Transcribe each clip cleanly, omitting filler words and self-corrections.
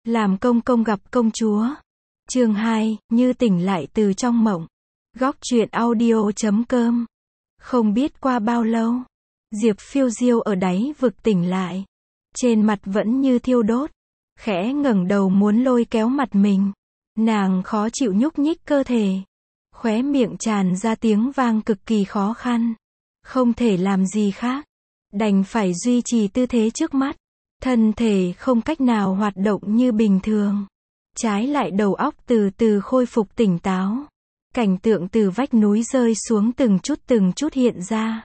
Làm công công gặp công chúa. Chương 2, như tỉnh lại từ trong mộng. Góc truyện audio.com. Không biết qua bao lâu, Diệp Phiêu Diêu ở đáy vực tỉnh lại. Trên mặt vẫn như thiêu đốt. Khẽ ngẩng đầu muốn lôi kéo mặt mình. Nàng khó chịu nhúc nhích cơ thể. Khóe miệng tràn ra tiếng vang cực kỳ khó khăn. Không thể làm gì khác. Đành phải duy trì tư thế trước mắt. Thân thể không cách nào hoạt động như bình thường. Trái lại đầu óc từ từ khôi phục tỉnh táo. Cảnh tượng từ vách núi rơi xuống từng chút hiện ra.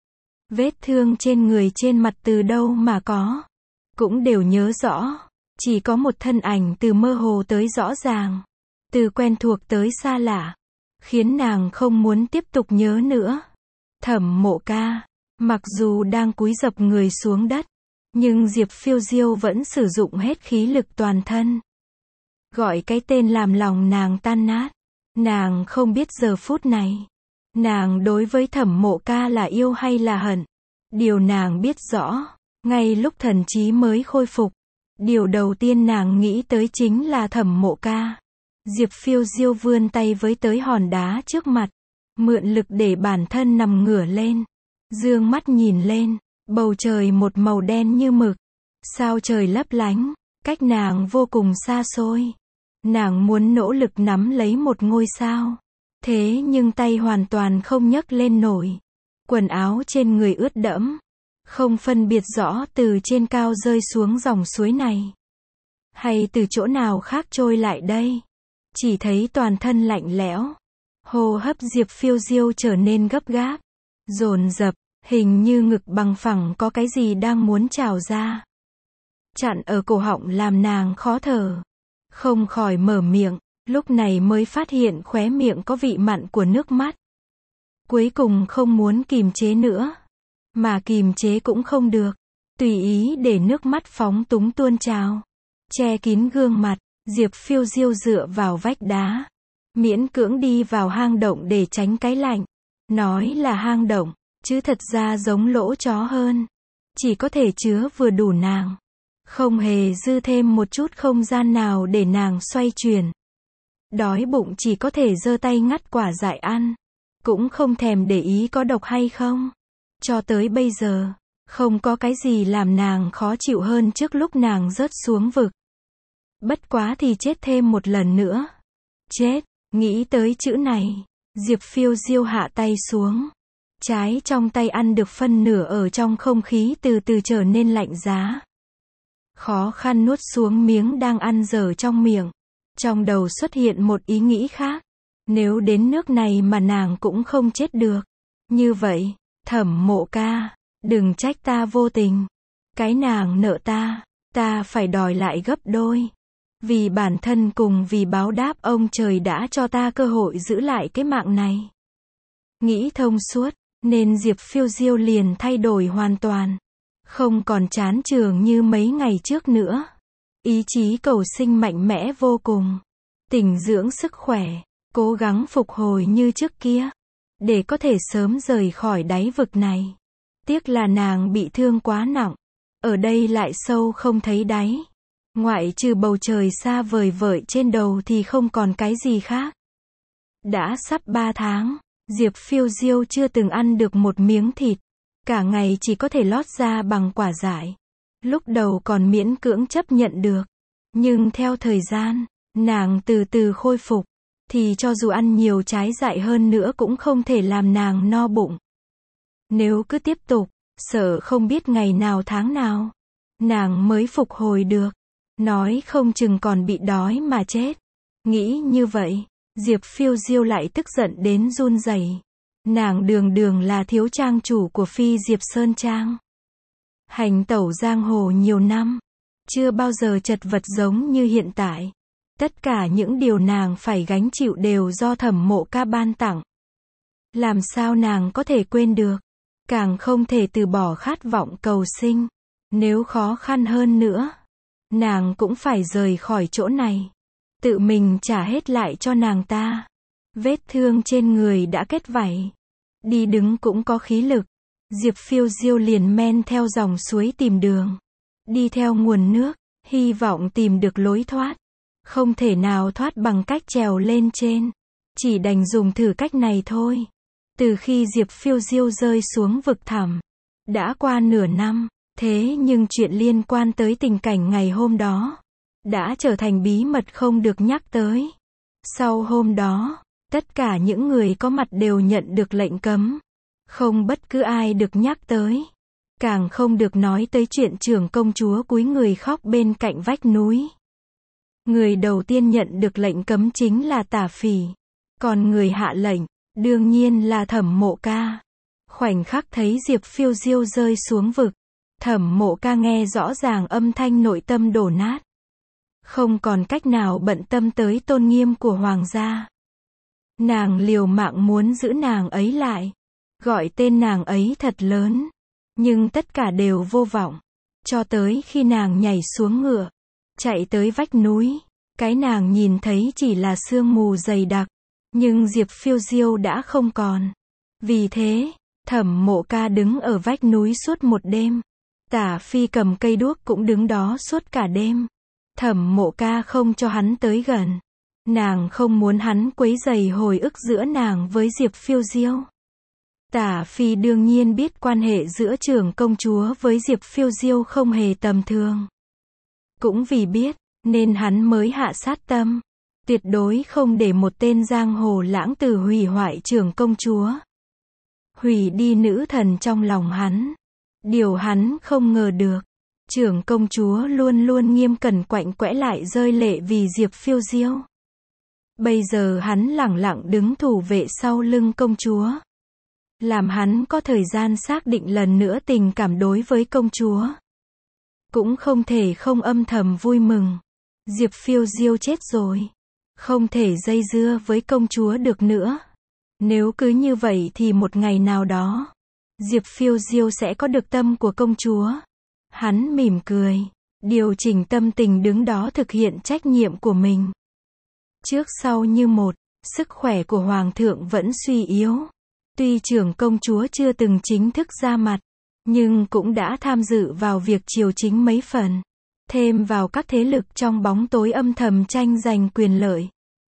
Vết thương trên người trên mặt từ đâu mà có. Cũng đều nhớ rõ. Chỉ có một thân ảnh từ mơ hồ tới rõ ràng. Từ quen thuộc tới xa lạ. Khiến nàng không muốn tiếp tục nhớ nữa. Thẩm Mộ Ca. Mặc dù đang cúi gập người xuống đất. Nhưng Diệp Phiêu Diêu vẫn sử dụng hết khí lực toàn thân. Gọi cái tên làm lòng nàng tan nát. Nàng không biết giờ phút này. Nàng đối với Thẩm Mộ Ca là yêu hay là hận. Điều nàng biết rõ. Ngay lúc thần trí mới khôi phục. Điều đầu tiên nàng nghĩ tới chính là Thẩm Mộ Ca. Diệp Phiêu Diêu vươn tay với tới hòn đá trước mặt. Mượn lực để bản thân nằm ngửa lên. Dương mắt nhìn lên. Bầu trời một màu đen như mực. Sao trời lấp lánh. Cách nàng vô cùng xa xôi. Nàng muốn nỗ lực nắm lấy một ngôi sao. Thế nhưng tay hoàn toàn không nhấc lên nổi. Quần áo trên người ướt đẫm. Không phân biệt rõ từ trên cao rơi xuống dòng suối này. Hay từ chỗ nào khác trôi lại đây. Chỉ thấy toàn thân lạnh lẽo. Hô hấp Diệp Phiêu Diêu trở nên gấp gáp. Dồn dập. Hình như ngực bằng phẳng có cái gì đang muốn trào ra. Chặn ở cổ họng làm nàng khó thở. Không khỏi mở miệng. Lúc này mới phát hiện khóe miệng có vị mặn của nước mắt. Cuối cùng không muốn kìm chế nữa. Mà kìm chế cũng không được. Tùy ý để nước mắt phóng túng tuôn trào. Che kín gương mặt. Diệp Phiêu Diêu dựa vào vách đá. Miễn cưỡng đi vào hang động để tránh cái lạnh. Nói là hang động. Chứ thật ra giống lỗ chó hơn. Chỉ có thể chứa vừa đủ nàng. Không hề dư thêm một chút không gian nào để nàng xoay chuyển. Đói bụng chỉ có thể giơ tay ngắt quả dại ăn. Cũng không thèm để ý có độc hay không. Cho tới bây giờ, không có cái gì làm nàng khó chịu hơn trước lúc nàng rớt xuống vực. Bất quá thì chết thêm một lần nữa. Chết, nghĩ tới chữ này. Diệp Phiêu Diêu hạ tay xuống. Trái trong tay ăn được phân nửa ở trong không khí từ từ trở nên lạnh giá. Khó khăn nuốt xuống miếng đang ăn dở trong miệng. Trong đầu xuất hiện một ý nghĩ khác. Nếu đến nước này mà nàng cũng không chết được. Như vậy, Thẩm Mộ Ca, đừng trách ta vô tình. Cái nàng nợ ta phải đòi lại gấp đôi. Vì bản thân cùng vì báo đáp ông trời đã cho ta cơ hội giữ lại cái mạng này. Nghĩ thông suốt. Nên Diệp Phiêu Diêu liền thay đổi hoàn toàn. Không còn chán chường như mấy ngày trước nữa. Ý chí cầu sinh mạnh mẽ vô cùng. Tỉnh dưỡng sức khỏe. Cố gắng phục hồi như trước kia. Để có thể sớm rời khỏi đáy vực này. Tiếc là nàng bị thương quá nặng. Ở đây lại sâu không thấy đáy. Ngoại trừ bầu trời xa vời vợi trên đầu thì không còn cái gì khác. Đã sắp 3 tháng. Diệp Phiêu Diêu chưa từng ăn được một miếng thịt. Cả ngày chỉ có thể lót ra bằng quả dại. Lúc đầu còn miễn cưỡng chấp nhận được. Nhưng theo thời gian, nàng từ từ khôi phục. Thì cho dù ăn nhiều trái dại hơn nữa cũng không thể làm nàng no bụng. Nếu cứ tiếp tục, sợ không biết ngày nào tháng nào. Nàng mới phục hồi được. Nói không chừng còn bị đói mà chết. Nghĩ như vậy. Diệp Phiêu Diêu lại tức giận đến run rẩy. Nàng đường là thiếu trang chủ của Phi Diệp Sơn Trang. Hành tẩu giang hồ nhiều năm. Chưa bao giờ chật vật giống như hiện tại. Tất cả những điều nàng phải gánh chịu đều do Thẩm Mộ Ca ban tặng. Làm sao nàng có thể quên được. Càng không thể từ bỏ khát vọng cầu sinh. Nếu khó khăn hơn nữa, nàng cũng phải rời khỏi chỗ này. Tự mình trả hết lại cho nàng ta. Vết thương trên người đã kết vảy. Đi đứng cũng có khí lực. Diệp Phiêu Diêu liền men theo dòng suối tìm đường. Đi theo nguồn nước. hy vọng tìm được lối thoát. Không thể nào thoát bằng cách trèo lên trên. Chỉ đành dùng thử cách này thôi. Từ khi Diệp Phiêu Diêu rơi xuống vực thẳm, đã qua nửa năm, thế nhưng chuyện liên quan tới tình cảnh ngày hôm đó đã trở thành bí mật không được nhắc tới. Sau hôm đó, tất cả những người có mặt đều nhận được lệnh cấm. Không bất cứ ai được nhắc tới. Càng không được nói tới chuyện trưởng công chúa cúi người khóc bên cạnh vách núi. Người đầu tiên nhận được lệnh cấm chính là Tả Phỉ. Còn người hạ lệnh, đương nhiên là Thẩm Mộ Ca. Khoảnh khắc thấy Diệp Phiêu Diêu rơi xuống vực, Thẩm Mộ Ca nghe rõ ràng âm thanh nội tâm đổ nát. Không còn cách nào bận tâm tới tôn nghiêm của hoàng gia. Nàng liều mạng muốn giữ nàng ấy lại. Gọi tên nàng ấy thật lớn. Nhưng tất cả đều vô vọng. Cho tới khi nàng nhảy xuống ngựa, chạy tới vách núi, cái nàng nhìn thấy chỉ là sương mù dày đặc. Nhưng Diệp Phiêu Diêu đã không còn. Vì thế, Thẩm Mộ Ca đứng ở vách núi suốt một đêm. Tả Phi cầm cây đuốc cũng đứng đó suốt cả đêm. Thẩm Mộ Ca không cho hắn tới gần. Nàng không muốn hắn quấy rầy hồi ức giữa nàng với Diệp Phiêu Diêu. Tả Phi đương nhiên biết quan hệ giữa trưởng công chúa với Diệp Phiêu Diêu không hề tầm thường. Cũng vì biết, nên hắn mới hạ sát tâm. Tuyệt đối không để một tên giang hồ lãng tử hủy hoại trưởng công chúa. Hủy đi nữ thần trong lòng hắn. Điều hắn không ngờ được. Trưởng công chúa luôn luôn nghiêm cẩn quạnh quẽ lại rơi lệ vì Diệp Phiêu Diêu. Bây giờ hắn lẳng lặng đứng thủ vệ sau lưng công chúa. Làm hắn có thời gian xác định lần nữa tình cảm đối với công chúa. Cũng không thể không âm thầm vui mừng. Diệp Phiêu Diêu chết rồi. Không thể dây dưa với công chúa được nữa. Nếu cứ như vậy thì một ngày nào đó, Diệp Phiêu Diêu sẽ có được tâm của công chúa. Hắn mỉm cười, điều chỉnh tâm tình đứng đó thực hiện trách nhiệm của mình. Trước sau như một, sức khỏe của Hoàng thượng vẫn suy yếu. Tuy trưởng công chúa chưa từng chính thức ra mặt, nhưng cũng đã tham dự vào việc triều chính mấy phần. Thêm vào các thế lực trong bóng tối âm thầm tranh giành quyền lợi.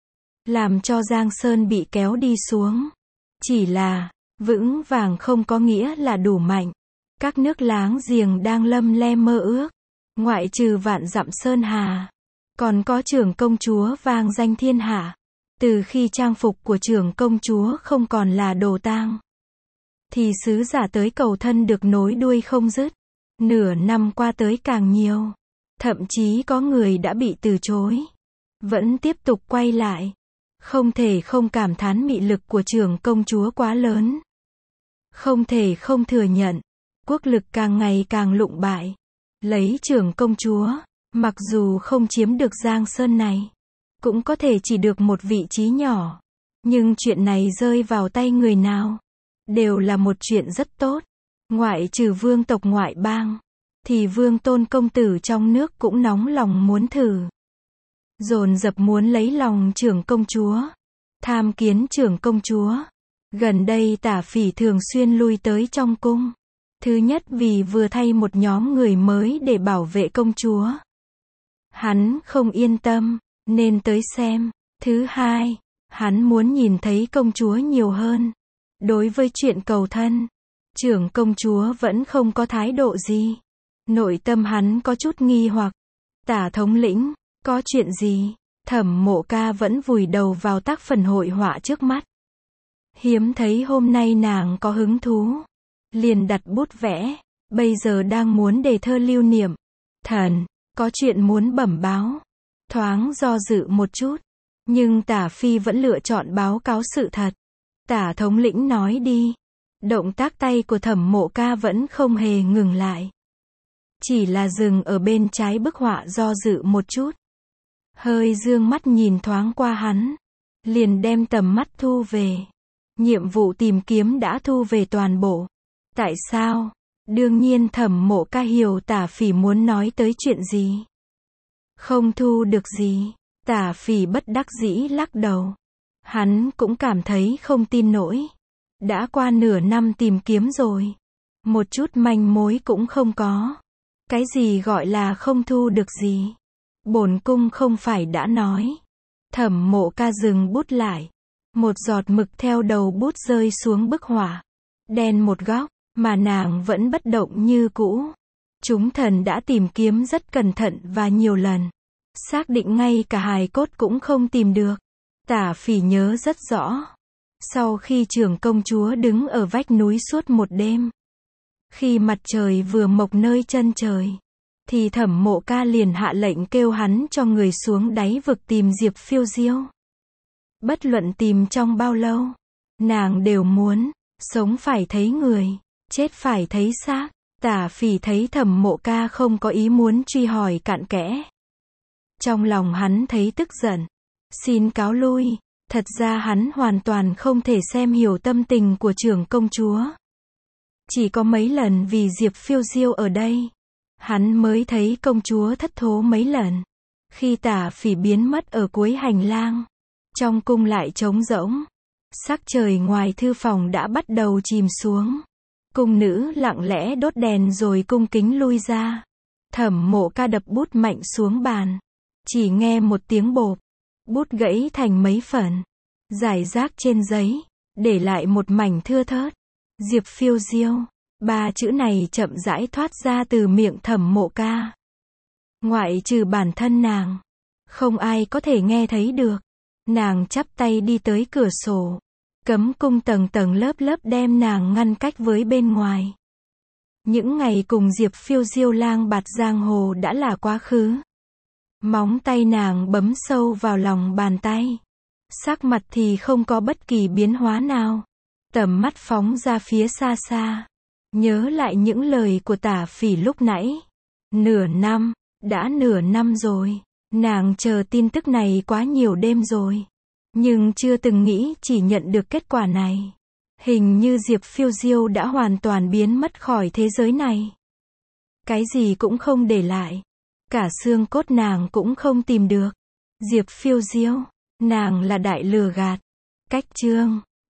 Làm cho Giang Sơn bị kéo đi xuống. Chỉ là, vững vàng không có nghĩa là đủ mạnh. Các nước láng giềng đang lâm le mơ ước. Ngoại trừ Vạn Dặm Sơn Hà. Còn có trưởng công chúa vang danh thiên hạ. Từ khi trang phục của trưởng công chúa không còn là đồ tang, thì sứ giả tới cầu thân được nối đuôi không dứt. Nửa năm qua tới càng nhiều. Thậm chí có người đã bị từ chối. Vẫn tiếp tục quay lại. Không thể không cảm thán mị lực của trưởng công chúa quá lớn. Không thể không thừa nhận. Quốc lực càng ngày càng lụng bại. Lấy trưởng công chúa, mặc dù không chiếm được Giang Sơn này, cũng có thể chỉ được một vị trí nhỏ. Nhưng chuyện này rơi vào tay người nào, đều là một chuyện rất tốt. Ngoại trừ vương tộc ngoại bang, thì vương tôn công tử trong nước cũng nóng lòng muốn thử. Dồn dập muốn lấy lòng trưởng công chúa. Tham kiến trưởng công chúa. Gần đây Tả Phỉ thường xuyên lui tới trong cung. Thứ nhất vì vừa thay một nhóm người mới để bảo vệ công chúa. Hắn không yên tâm, nên tới xem. Thứ hai, hắn muốn nhìn thấy công chúa nhiều hơn. Đối với chuyện cầu thân, trưởng công chúa vẫn không có thái độ gì. Nội tâm hắn có chút nghi hoặc. Tả thống lĩnh, có chuyện gì? Thẩm Mộ Ca vẫn vùi đầu vào tác phẩm hội họa trước mắt. Hiếm thấy hôm nay nàng có hứng thú. Liền đặt bút vẽ. Bây giờ đang muốn đề thơ lưu niệm. Thần, có chuyện muốn bẩm báo. Thoáng do dự một chút. Nhưng Tả Phi vẫn lựa chọn báo cáo sự thật. Tả thống lĩnh nói đi. Động tác tay của Thẩm Mộ Ca vẫn không hề ngừng lại. Chỉ là dừng ở bên trái bức họa do dự một chút. Hơi dương mắt nhìn thoáng qua hắn. Liền đem tầm mắt thu về. Nhiệm vụ tìm kiếm đã thu về toàn bộ. Tại sao? Đương nhiên Thẩm Mộ Ca hiểu Tả Phỉ muốn nói tới chuyện gì. Không thu được gì. Tả Phỉ bất đắc dĩ lắc đầu. Hắn cũng cảm thấy không tin nổi. Đã qua nửa năm tìm kiếm rồi. Một chút manh mối cũng không có. Cái gì gọi là không thu được gì? Bổn cung không phải đã nói. Thẩm Mộ Ca dừng bút lại. Một giọt mực theo đầu bút rơi xuống bức họa. Đen một góc, mà nàng vẫn bất động như cũ. Chúng thần đã tìm kiếm rất cẩn thận và nhiều lần. Xác định ngay cả hài cốt cũng không tìm được. Tả Phỉ nhớ rất rõ. Sau khi trưởng công chúa đứng ở vách núi suốt một đêm. Khi mặt trời vừa mọc nơi chân trời. Thì Thẩm Mộ Ca liền hạ lệnh kêu hắn cho người xuống đáy vực tìm Diệp Phiêu Diêu. Bất luận tìm trong bao lâu, nàng đều muốn, sống phải thấy người, chết phải thấy xác. Tả Phỉ thấy Thẩm Mộ Ca không có ý muốn truy hỏi cặn kẽ. Trong lòng hắn thấy tức giận. Xin cáo lui, thật ra hắn hoàn toàn không thể xem hiểu tâm tình của trưởng công chúa. Chỉ có mấy lần vì Diệp Phiêu Diêu ở đây, hắn mới thấy công chúa thất thố mấy lần. Khi Tả Phỉ biến mất ở cuối hành lang, trong cung lại trống rỗng. Sắc trời ngoài thư phòng đã bắt đầu chìm xuống. Cung nữ lặng lẽ đốt đèn rồi cung kính lui ra. Thẩm Mộ Ca đập bút mạnh xuống bàn. Chỉ nghe một tiếng bộp. Bút gãy thành mấy phần. Rải rác trên giấy. Để lại một mảnh thưa thớt. Diệp Phiêu Diêu. 3 chữ này chậm rãi thoát ra từ miệng Thẩm Mộ Ca. Ngoại trừ bản thân nàng, không ai có thể nghe thấy được. Nàng chắp tay đi tới cửa sổ. Cấm cung tầng tầng lớp lớp đem nàng ngăn cách với bên ngoài. Những ngày cùng Diệp Phiêu Diêu lang bạt giang hồ đã là quá khứ. Móng tay nàng bấm sâu vào lòng bàn tay. Sắc mặt thì không có bất kỳ biến hóa nào. Tầm mắt phóng ra phía xa xa. Nhớ lại những lời của Tả Phỉ lúc nãy. Nửa năm, đã nửa năm rồi. Nàng chờ tin tức này quá nhiều đêm rồi. Nhưng chưa từng nghĩ chỉ nhận được kết quả này. Hình như Diệp Phiêu Diêu đã hoàn toàn biến mất khỏi thế giới này. Cái gì cũng không để lại. Cả xương cốt nàng cũng không tìm được. Diệp Phiêu Diêu, nàng là đại lừa gạt. Cách chương